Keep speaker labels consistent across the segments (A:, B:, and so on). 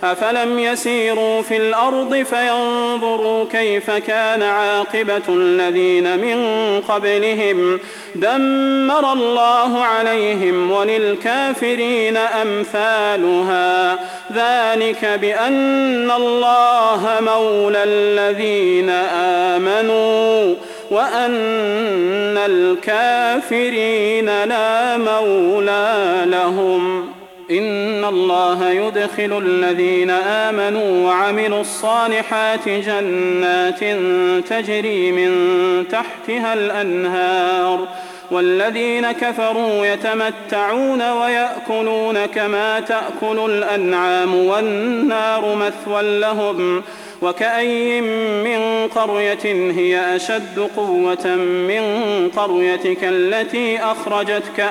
A: أفلم يسيروا في الأرض فينظروا كيف كان عاقبة الذين من قبلهم دمر الله عليهم وللكافرين أمثالها ذلك بأن الله مولى الذين آمنوا وأن الكافرين لا مولى لهم إن الله يدخل الذين آمنوا وعملوا الصالحات جنات تجري من تحتها الأنهار والذين كفروا يتمتعون ويأكلون كما تأكل الأنعام والنار مثوى لهم وكأي من قرية هي أشد قوة من قريتك التي أخرجتك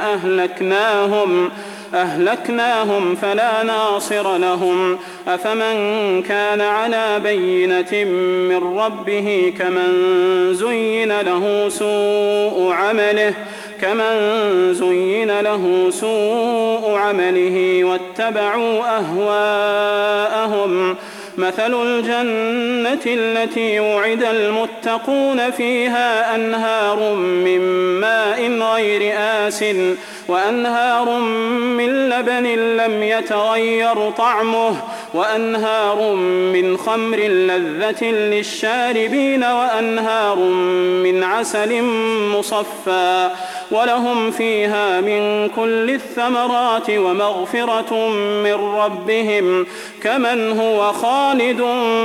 A: أهلكناهم فلا ناصر لهم أفمن كان على بينة من ربه كمن زين له سوء عمله واتبعوا أهواءهم مثل الجنة التي وعد المتقون فيها أنهار من ماء غير آسٍ وأنهار من لبن لم يتغير طعمه وأنهار من خمر لذة للشاربين وأنهار من عسل مصفى ولهم فيها من كل الثمرات ومغفرة من ربهم كمن هو خالد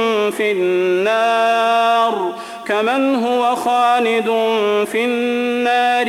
A: في النار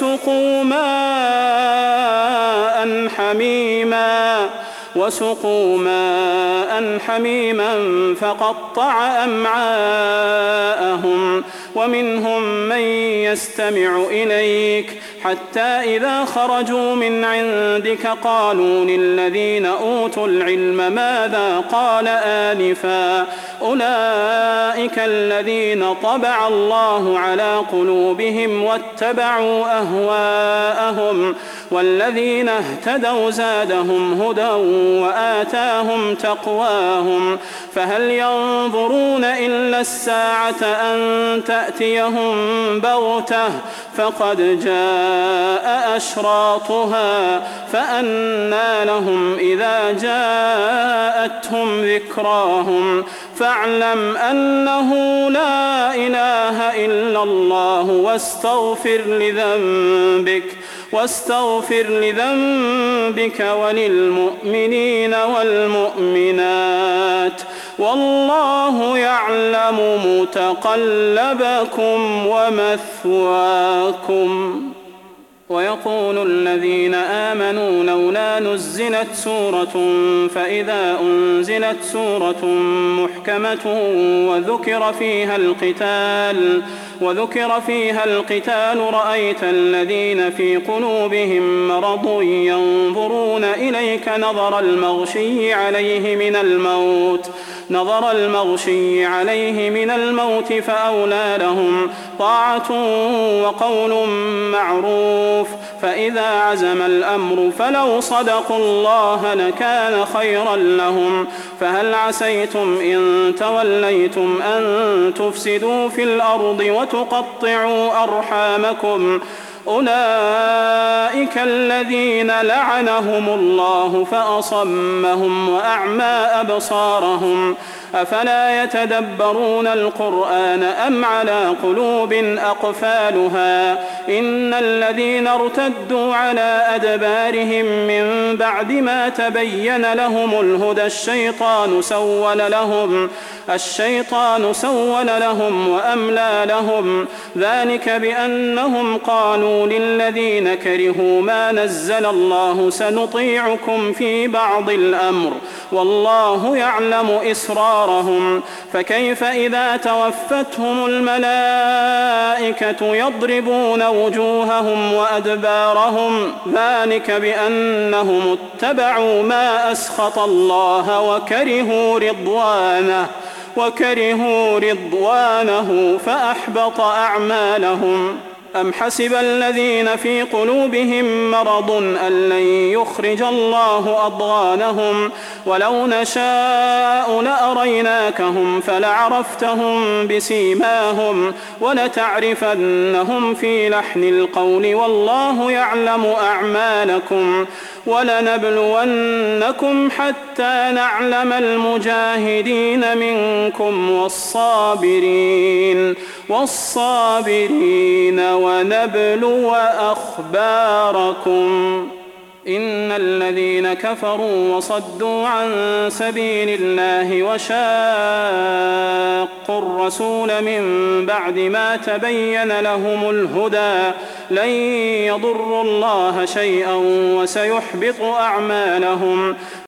A: وسقوا ماء حميما فقطع أمعاءهم ومنهم من يستمع إليك حتى إذا خرجوا من عندك قالوا للذين أوتوا العلم ماذا قال آنفا أولئك الذين طبع الله على قلوبهم واتبعوا أهواءهم والذين اهتدوا زادهم هدى وآتاهم تقواهم فهل ينظرون إلا الساعة أن تأتيهم بغتة فقد جاء أشراطها فأنى لهم إذا جاءتهم ذكراهم فاعلم أنه لا إله إلا الله واستغفر لذنبك وللمؤمنين والمؤمنات والله يعلم متقلبكم ومثواكم ويقول الذين آمنوا لولا نزلت سورة فإذا أنزلت سورة محكمة وذكر فيها القتال رأيت الذين في قلوبهم مرض ينظرون إليك نظر المغشي عليه من الموت فأولى لهم طاعة وقول معروف فإذا عزم الأمر فلو صدقوا الله لكان خيرا لهم فهل عسيتم إن توليتم أن تفسدوا في الأرض وتقطعوا أرحامكم أولئك الذين لعنهم الله فأصمهم وأعمى أبصارهم أفلا يتدبرون القرآن أم على قلوب أقفالها إن الذين ارتدوا على أدبارهم من بعد ما تبين لهم الهدى الشيطان سول لهم وأملى لهم ذلك بأنهم قالوا للذين كرهوا ما نزل الله سنطيعكم في بعض الأمر والله يعلم إسرارهم فكيف إذا توفتهم الملائكة يضربون وجوههم وأدبارهم ذلك بأنهم اتبعوا ما أسخط الله وكرهوا رضوانه فأحبط أعمالهم أم حسب الذين في قلوبهم مرض أن لن يخرج الله أضغانهم ولو نشاء لأريناكهم فلعرفتهم بسيماهم ولتعرفنهم في لحن القول والله يعلم أعمالكم ولنبلونكم حتى نعلم المجاهدين منكم والصابرين ونبلو أخباركم إن الذين كفروا وصدوا عن سبيل الله وشاقوا الرسول من بعد ما تبين لهم الهدى لن يضروا الله شيئا وسيحبط أعمالهم